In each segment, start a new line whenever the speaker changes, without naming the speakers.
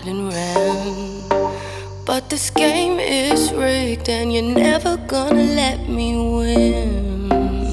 and ran. But this game is rigged and you're never gonna let me win.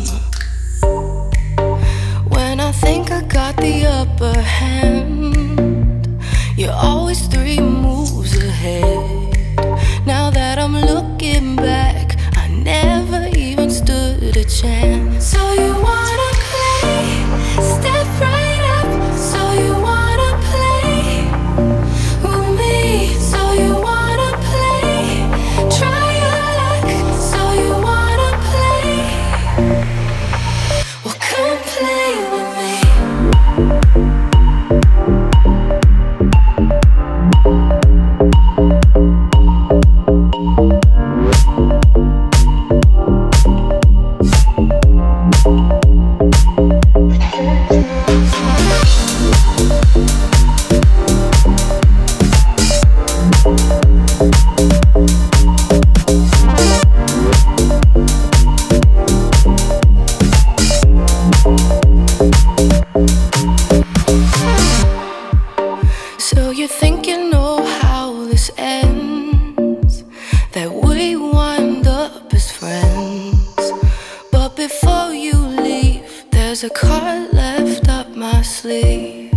When I think I got the upper hand, you're always 3 moves ahead. Now that I'm looking back, I never even stood a chance. So you wanna play? Step right up. So you wanna play with me? So you wanna play? Try your luck. So you wanna play? Well, come play with me. So you think you know how this ends, that we wind up as friends. But before you leave, there's a card left up my sleeve.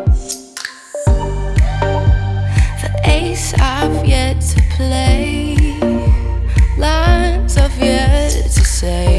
The ace I've yet to play, lines I've yet to say.